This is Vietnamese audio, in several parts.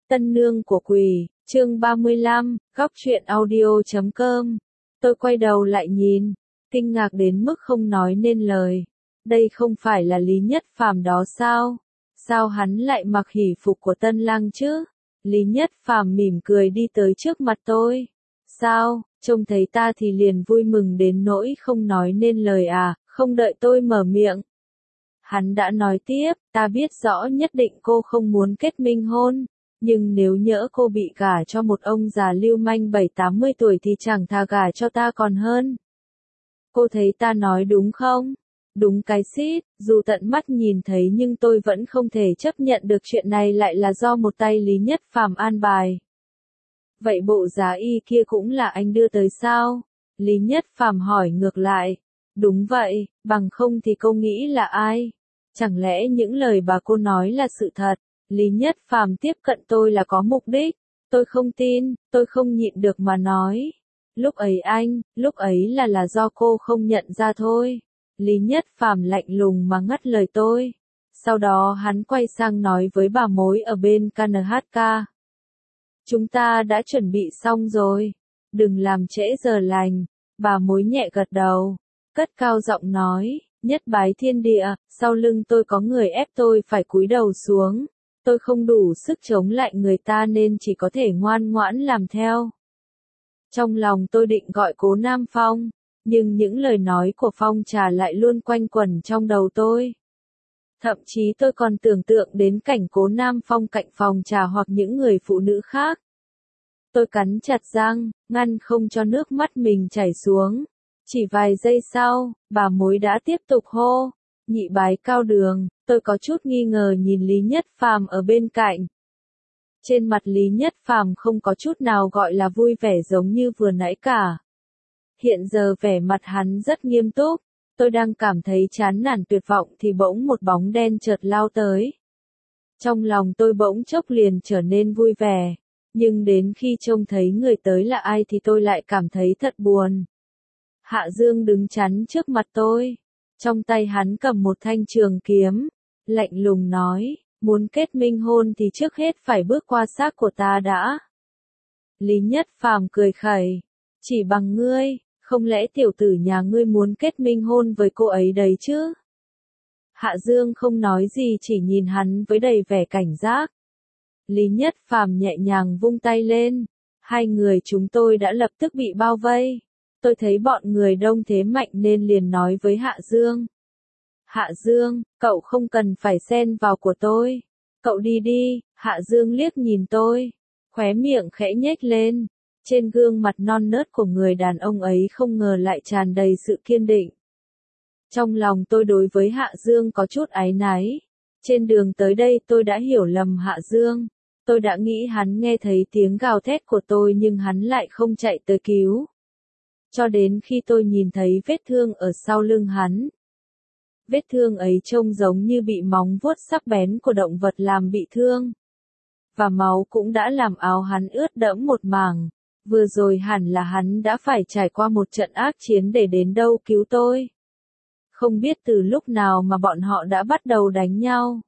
Tân nương của quỷ, chương 35, góc truyện audio.com. Tôi quay đầu lại nhìn, kinh ngạc đến mức không nói nên lời. Đây không phải là Lý Nhất Phàm đó sao? Sao hắn lại mặc hỷ phục của Tân lang chứ? Lý Nhất Phàm mỉm cười đi tới trước mặt tôi. Sao, trông thấy ta thì liền vui mừng đến nỗi không nói nên lời à, không đợi tôi mở miệng. Hắn đã nói tiếp, ta biết rõ nhất định cô không muốn kết minh hôn, nhưng nếu nhỡ cô bị gả cho một ông già lưu manh 70-80 tuổi thì chẳng thà gả cho ta còn hơn. Cô thấy ta nói đúng không? Đúng cái xít, dù tận mắt nhìn thấy nhưng tôi vẫn không thể chấp nhận được chuyện này lại là do một tay Lý Nhất Phàm an bài. Vậy bộ giá y kia cũng là anh đưa tới sao? Lý Nhất Phàm hỏi ngược lại. Đúng vậy, bằng không thì cô nghĩ là ai? Chẳng lẽ những lời bà cô nói là sự thật? Lý Nhất Phàm tiếp cận tôi là có mục đích. Tôi không tin, tôi không nhịn được mà nói. Lúc ấy là do cô không nhận ra thôi. Lý Nhất Phàm lạnh lùng mà ngắt lời tôi. Sau đó hắn quay sang nói với bà mối ở bên KNHK. Chúng ta đã chuẩn bị xong rồi. Đừng làm trễ giờ lành. Bà mối nhẹ gật đầu. Cất cao giọng nói. Nhất bái thiên địa, sau lưng tôi có người ép tôi phải cúi đầu xuống. Tôi không đủ sức chống lại người ta nên chỉ có thể ngoan ngoãn làm theo. Trong lòng tôi định gọi Cố Nam Phong, nhưng những lời nói của Phong Trà lại luôn quanh quẩn trong đầu tôi. Thậm chí tôi còn tưởng tượng đến cảnh Cố Nam Phong cạnh Phong Trà hoặc những người phụ nữ khác. Tôi cắn chặt răng, ngăn không cho nước mắt mình chảy xuống. Chỉ vài giây sau, bà mối đã tiếp tục hô. Nhị bái cao đường, tôi có chút nghi ngờ nhìn Lý Nhất Phàm ở bên cạnh. Trên mặt Lý Nhất Phàm không có chút nào gọi là vui vẻ giống như vừa nãy cả. Hiện giờ vẻ mặt hắn rất nghiêm túc, tôi đang cảm thấy chán nản tuyệt vọng thì bỗng một bóng đen chợt lao tới. Trong lòng tôi bỗng chốc liền trở nên vui vẻ, nhưng đến khi trông thấy người tới là ai thì tôi lại cảm thấy thật buồn. Hạ Dương đứng chắn trước mặt tôi. Trong tay hắn cầm một thanh trường kiếm, lạnh lùng nói, muốn kết minh hôn thì trước hết phải bước qua xác của ta đã. Lý Nhất Phàm cười khẩy, chỉ bằng ngươi, không lẽ tiểu tử nhà ngươi muốn kết minh hôn với cô ấy đấy chứ? Hạ Dương không nói gì chỉ nhìn hắn với đầy vẻ cảnh giác. Lý Nhất Phàm nhẹ nhàng vung tay lên, hai người chúng tôi đã lập tức bị bao vây. Tôi thấy bọn người đông thế mạnh nên liền nói với Hạ Dương. Hạ Dương, cậu không cần phải xen vào của tôi. Cậu đi đi, Hạ Dương liếc nhìn tôi. Khóe miệng khẽ nhếch lên. Trên gương mặt non nớt của người đàn ông ấy không ngờ lại tràn đầy sự kiên định. Trong lòng tôi đối với Hạ Dương có chút áy náy. Trên đường tới đây tôi đã hiểu lầm Hạ Dương. Tôi đã nghĩ hắn nghe thấy tiếng gào thét của tôi nhưng hắn lại không chạy tới cứu. Cho đến khi tôi nhìn thấy vết thương ở sau lưng hắn. Vết thương ấy trông giống như bị móng vuốt sắc bén của động vật làm bị thương. Và máu cũng đã làm áo hắn ướt đẫm một mảng. Vừa rồi hẳn là hắn đã phải trải qua một trận ác chiến để đến đâu cứu tôi. Không biết từ lúc nào mà bọn họ đã bắt đầu đánh nhau.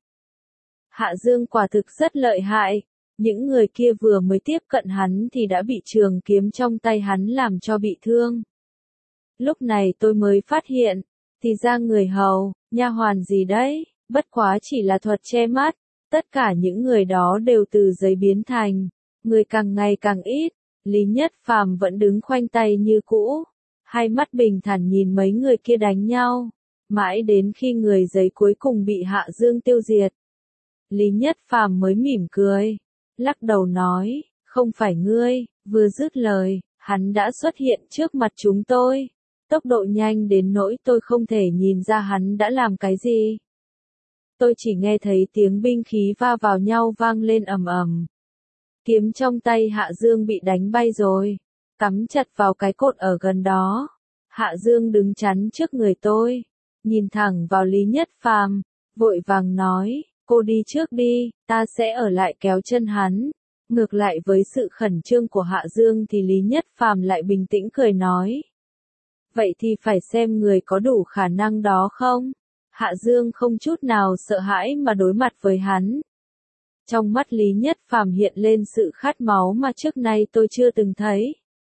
Hạ Dương quả thực rất lợi hại. Những người kia vừa mới tiếp cận hắn thì đã bị trường kiếm trong tay hắn làm cho bị thương. Lúc này tôi mới phát hiện, thì ra người hầu, nha hoàn gì đấy, bất quá chỉ là thuật che mắt. Tất cả những người đó đều từ giấy biến thành, người càng ngày càng ít. Lý Nhất Phàm vẫn đứng khoanh tay như cũ, hai mắt bình thản nhìn mấy người kia đánh nhau, mãi đến khi người giấy cuối cùng bị Hạ Dương tiêu diệt. Lý Nhất Phàm mới mỉm cười, lắc đầu nói, không phải ngươi. Vừa dứt lời, hắn đã xuất hiện trước mặt chúng tôi. Tốc độ nhanh đến nỗi tôi không thể nhìn ra hắn đã làm cái gì. Tôi chỉ nghe thấy tiếng binh khí va vào nhau vang lên ầm ầm. Kiếm trong tay Hạ Dương bị đánh bay rồi, cắm chặt vào cái cột ở gần đó. Hạ Dương đứng chắn trước người tôi, nhìn thẳng vào Lý Nhất Phàm, vội vàng nói, cô đi trước đi, ta sẽ ở lại kéo chân hắn. Ngược lại với sự khẩn trương của Hạ Dương thì Lý Nhất Phàm lại bình tĩnh cười nói. Vậy thì phải xem người có đủ khả năng đó không? Hạ Dương không chút nào sợ hãi mà đối mặt với hắn. Trong mắt Lý Nhất Phàm hiện lên sự khát máu mà trước nay tôi chưa từng thấy.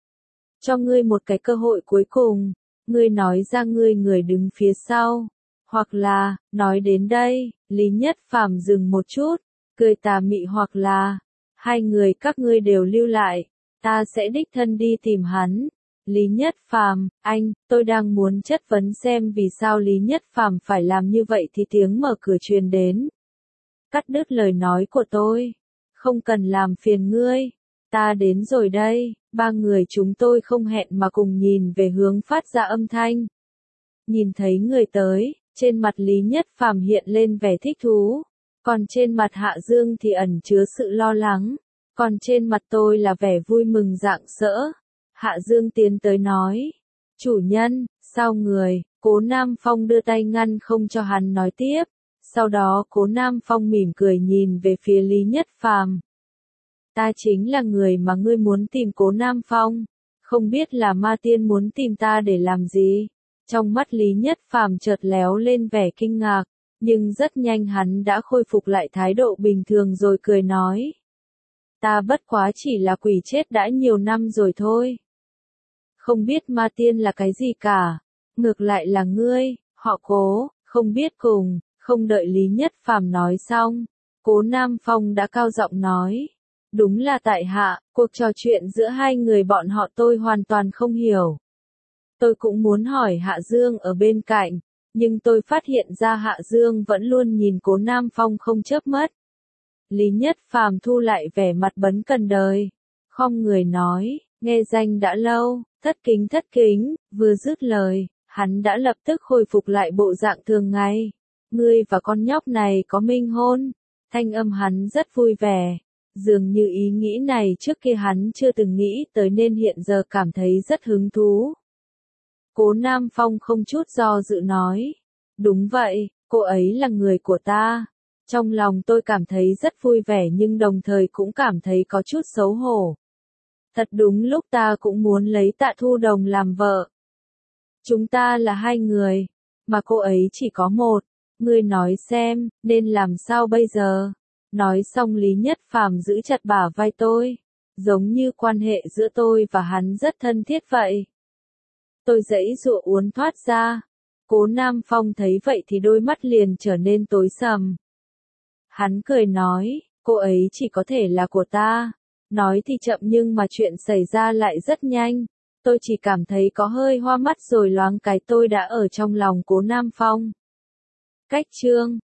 Cho ngươi một cái cơ hội cuối cùng, ngươi nói ra ngươi người đứng phía sau. Hoặc là, nói đến đây, Lý Nhất Phàm dừng một chút, cười tà mị hoặc là, hai người các ngươi đều lưu lại, ta sẽ đích thân đi tìm hắn. Lý Nhất Phàm, anh, tôi đang muốn chất vấn xem vì sao Lý Nhất Phàm phải làm như vậy thì tiếng mở cửa truyền đến. Cắt đứt lời nói của tôi. Không cần làm phiền ngươi. Ta đến rồi đây. Ba người chúng tôi không hẹn mà cùng nhìn về hướng phát ra âm thanh. Nhìn thấy người tới, trên mặt Lý Nhất Phàm hiện lên vẻ thích thú. Còn trên mặt Hạ Dương thì ẩn chứa sự lo lắng. Còn trên mặt tôi là vẻ vui mừng rạng rỡ. Hạ Dương tiến tới nói. Chủ nhân, sao người? Cố Nam Phong đưa tay ngăn không cho hắn nói tiếp. Sau đó Cố Nam Phong mỉm cười nhìn về phía Lý Nhất Phàm. Ta chính là người mà ngươi muốn tìm Cố Nam Phong. Không biết là ma tiên muốn tìm ta để làm gì? Trong mắt Lý Nhất Phàm chợt léo lên vẻ kinh ngạc, nhưng rất nhanh hắn đã khôi phục lại thái độ bình thường rồi cười nói. Ta bất quá chỉ là quỷ chết đã nhiều năm rồi thôi. Không biết ma tiên là cái gì cả. Ngược lại là ngươi, họ Cố, không biết cùng. Không đợi Lý Nhất Phàm nói xong, Cố Nam Phong đã cao giọng nói. Đúng là tại hạ, cuộc trò chuyện giữa hai người bọn họ tôi hoàn toàn không hiểu. Tôi cũng muốn hỏi Hạ Dương ở bên cạnh, nhưng tôi phát hiện ra Hạ Dương vẫn luôn nhìn Cố Nam Phong không chớp mắt. Lý Nhất Phàm thu lại vẻ mặt bấn cần đời. Khom người nói, nghe danh đã lâu, thất kính, vừa dứt lời, hắn đã lập tức khôi phục lại bộ dạng thường ngày. Ngươi và con nhóc này có minh hôn. Thanh âm hắn rất vui vẻ. Dường như ý nghĩ này trước kia hắn chưa từng nghĩ tới nên hiện giờ cảm thấy rất hứng thú. Cố Nam Phong không chút do dự nói. Đúng vậy, cô ấy là người của ta. Trong lòng tôi cảm thấy rất vui vẻ nhưng đồng thời cũng cảm thấy có chút xấu hổ. Thật đúng lúc ta cũng muốn lấy Tạ Thu Đồng làm vợ. Chúng ta là hai người, mà cô ấy chỉ có một. Ngươi nói xem, nên làm sao bây giờ? Nói xong Lý Nhất Phàm giữ chặt bả vai tôi. Giống như quan hệ giữa tôi và hắn rất thân thiết vậy. Tôi giãy giụa uốn thoát ra. Cố Nam Phong thấy vậy thì đôi mắt liền trở nên tối sầm. Hắn cười nói, cô ấy chỉ có thể là của ta. Nói thì chậm nhưng mà chuyện xảy ra lại rất nhanh. Tôi chỉ cảm thấy có hơi hoa mắt rồi loáng cái tôi đã ở trong lòng Cố Nam Phong. Cách chương